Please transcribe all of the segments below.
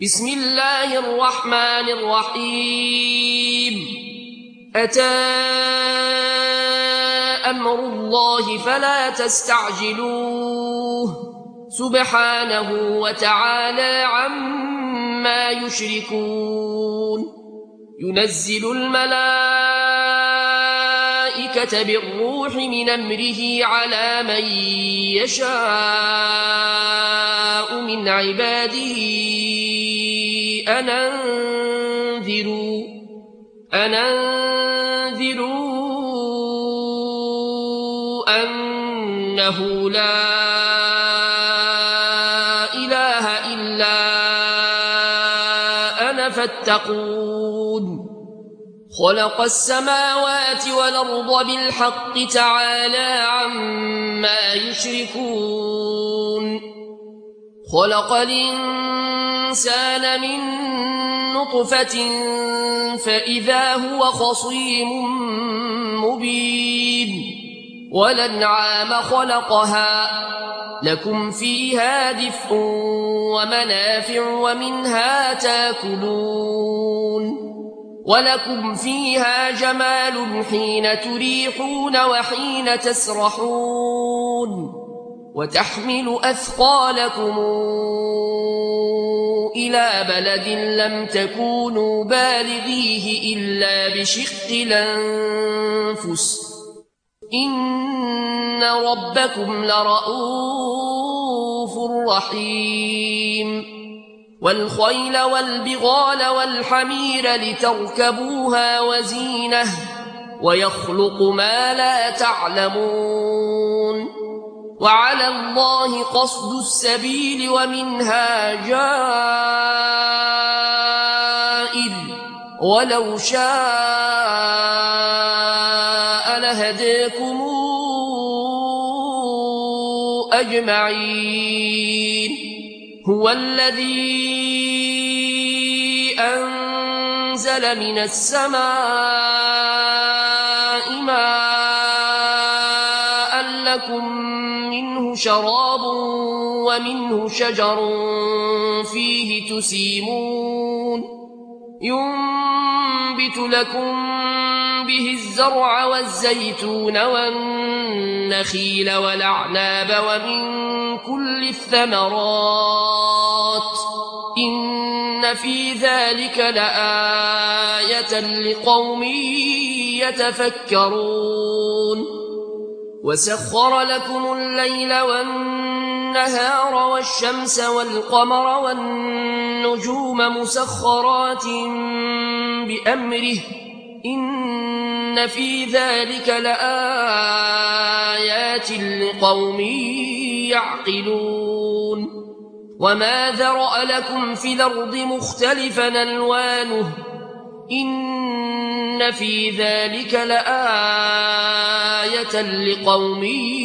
بسم الله الرحمن الرحيم أتى أمر الله فلا تستعجلوه سبحانه وتعالى عما يشركون ينزل الملائكة بالروح من أمره على من يشاء من عباده أن أنذروا أنه لا إله إلا أنا فاتقون خلق السماوات والأرض بالحق تعالى عما يشركون خلق الإنسان من نطفة فإذا هو خصيم مبين والأنعام خلقها لكم فيها دفء ومنافع ومنها تاكلون ولكم فيها جمال حين تريحون وحين تسرحون وتحمل أثقالكم إلى بلد لم تكونوا بالغيه إلا بشق الأنفس إن ربكم لرؤوف رحيم والخيل والبغال والحمير لتركبوها وزينة ويخلق ما لا تعلمون وعلى الله قصد السبيل ومنها جائر ولو شاء لهديكم أجمعين هو الذي أنزل من السماء ماء لكم منه شراب ومنه شجر فيه تسيمون ينبت لكم به الزرع والزيتون والنخيل والأعناب ومن كل الثمرات إن في ذلك لآية لقوم يتفكرون وسخر لكم الليل والنهار والشمس والقمر والنجوم مسخرات بأمره إن في ذلك لآيات لقوم يعقلون وما ذرأ لكم في الأرض مختلفا ألوانه إن في ذلك لآية لقوم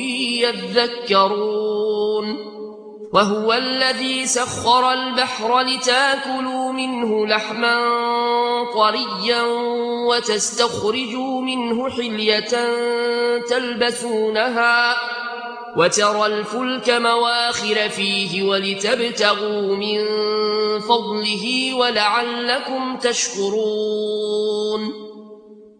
يذكرون وهو الذي سخر البحر لتاكلوا منه لحما طريا وتستخرجوا منه حلية تلبسونها وترى الفلك مواخر فيه ولتبتغوا من فضله ولعلكم تشكرون